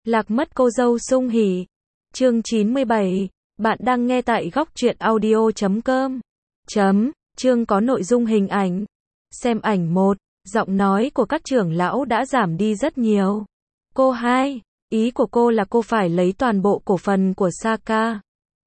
Lạc mất cô dâu sung hỉ. Chương 97. Bạn đang nghe tại góc truyện audio.com. Chương có nội dung hình ảnh. Xem ảnh 1. Giọng nói của các trưởng lão đã giảm đi rất nhiều. Cô 2. Ý của cô là cô phải lấy toàn bộ cổ phần của Saka.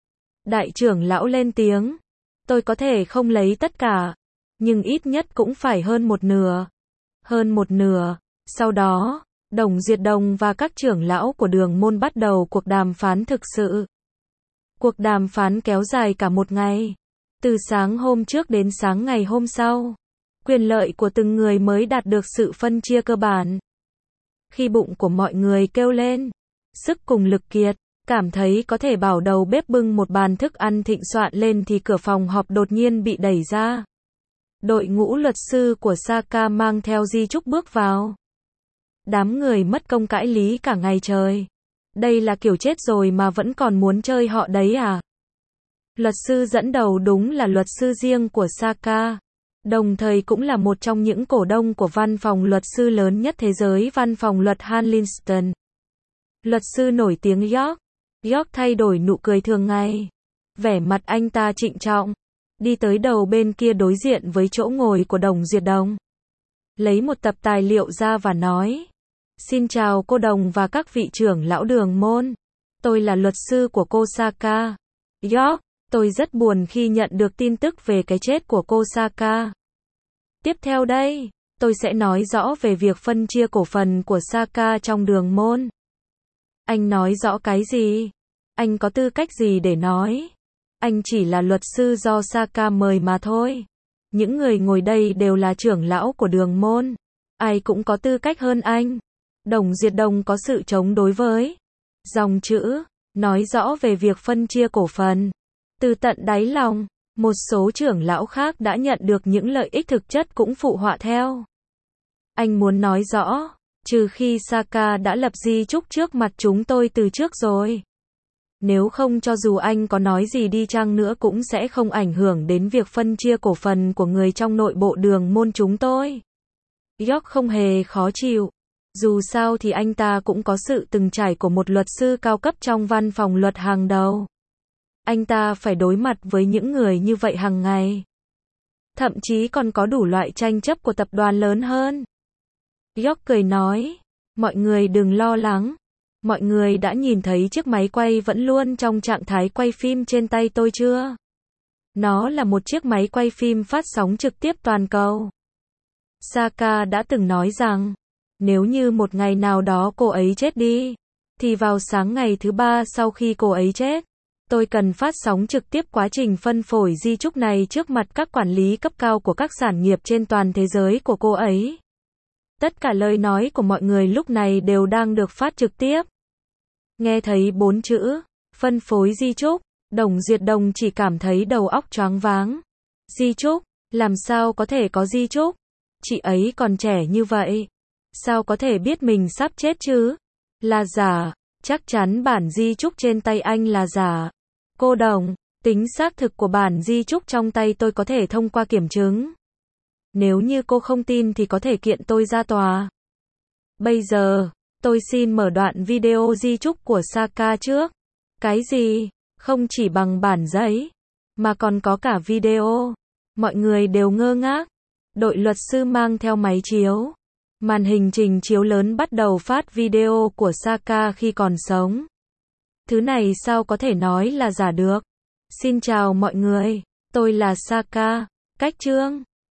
Đại trưởng lão lên tiếng. Tôi có thể không lấy tất cả, nhưng ít nhất cũng phải hơn một nửa. Hơn một nửa. Sau đó, Đồng Diệt Đồng và các trưởng lão của Đường Môn bắt đầu cuộc đàm phán thực sự. Cuộc đàm phán kéo dài cả một ngày. Từ sáng hôm trước đến sáng ngày hôm sau. Quyền lợi của từng người mới đạt được sự phân chia cơ bản. Khi bụng của mọi người kêu lên, sức cùng lực kiệt, cảm thấy có thể bảo đầu bếp bưng một bàn thức ăn thịnh soạn lên thì cửa phòng họp đột nhiên bị đẩy ra. Đội ngũ luật sư của Saka mang theo di chúc bước vào. Đám người mất công cãi lý cả ngày trời. Đây là kiểu chết rồi mà vẫn còn muốn chơi họ đấy à? Luật sư dẫn đầu đúng là luật sư riêng của Saka, đồng thời cũng là một trong những cổ đông của văn phòng luật sư lớn nhất thế giới, văn phòng luật Hanlinston. Luật sư nổi tiếng York. York thay đổi nụ cười thường ngày. Vẻ mặt anh ta trịnh trọng. Đi tới đầu bên kia đối diện với chỗ ngồi của Đồng Diệt Đồng. Lấy một tập tài liệu ra và nói. Xin chào cô Đồng và các vị trưởng lão Đường Môn. Tôi là luật sư của cô Saka. York, tôi rất buồn khi nhận được tin tức về cái chết của cô Saka. Tiếp theo đây, tôi sẽ nói rõ về việc phân chia cổ phần của Saka trong Đường Môn. Anh nói rõ cái gì? Anh có tư cách gì để nói? Anh chỉ là luật sư do Saka mời mà thôi. Những người ngồi đây đều là trưởng lão của Đường Môn. Ai cũng có tư cách hơn anh. Đồng Diệt Đồng có sự chống đối với dòng chữ, nói rõ về việc phân chia cổ phần. Từ tận đáy lòng, một số trưởng lão khác đã nhận được những lợi ích thực chất cũng phụ họa theo. Anh muốn nói rõ, trừ khi Saka đã lập di chúc trước mặt chúng tôi từ trước rồi. Nếu không cho dù anh có nói gì đi chăng nữa cũng sẽ không ảnh hưởng đến việc phân chia cổ phần của người trong nội bộ Đường Môn chúng tôi. York không hề khó chịu. Dù sao thì anh ta cũng có sự từng trải của một luật sư cao cấp trong văn phòng luật hàng đầu. Anh ta phải đối mặt với những người như vậy hàng ngày. Thậm chí còn có đủ loại tranh chấp của tập đoàn lớn hơn. York cười nói, mọi người đừng lo lắng. Mọi người đã nhìn thấy chiếc máy quay vẫn luôn trong trạng thái quay phim trên tay tôi chưa? Nó là một chiếc máy quay phim phát sóng trực tiếp toàn cầu. Saka đã từng nói rằng, nếu như một ngày nào đó cô ấy chết đi, thì vào sáng ngày thứ 3 sau khi cô ấy chết, tôi cần phát sóng trực tiếp quá trình phân phối di chúc này trước mặt các quản lý cấp cao của các sản nghiệp trên toàn thế giới của cô ấy. Tất cả lời nói của mọi người lúc này đều đang được phát trực tiếp. Nghe thấy 4 chữ, phân phối di chúc, Đồng Diệt Đồng chỉ cảm thấy đầu óc choáng váng. Di chúc, làm sao có thể có di chúc? Chị ấy còn trẻ như vậy. Sao có thể biết mình sắp chết chứ? Là giả, chắc chắn bản di chúc trên tay anh là giả. Cô Đồng, tính xác thực của bản di chúc trong tay tôi có thể thông qua kiểm chứng. Nếu như cô không tin thì có thể kiện tôi ra tòa. Bây giờ, tôi xin mở đoạn video di chúc của Saka trước. Cái gì? Không chỉ bằng bản giấy, mà còn có cả video. Mọi người đều ngơ ngác. Đội luật sư mang theo máy chiếu. Màn hình trình chiếu lớn bắt đầu phát video của Saka khi còn sống. Thứ này sao có thể nói là giả được? Xin chào mọi người, tôi là Saka. Cách chương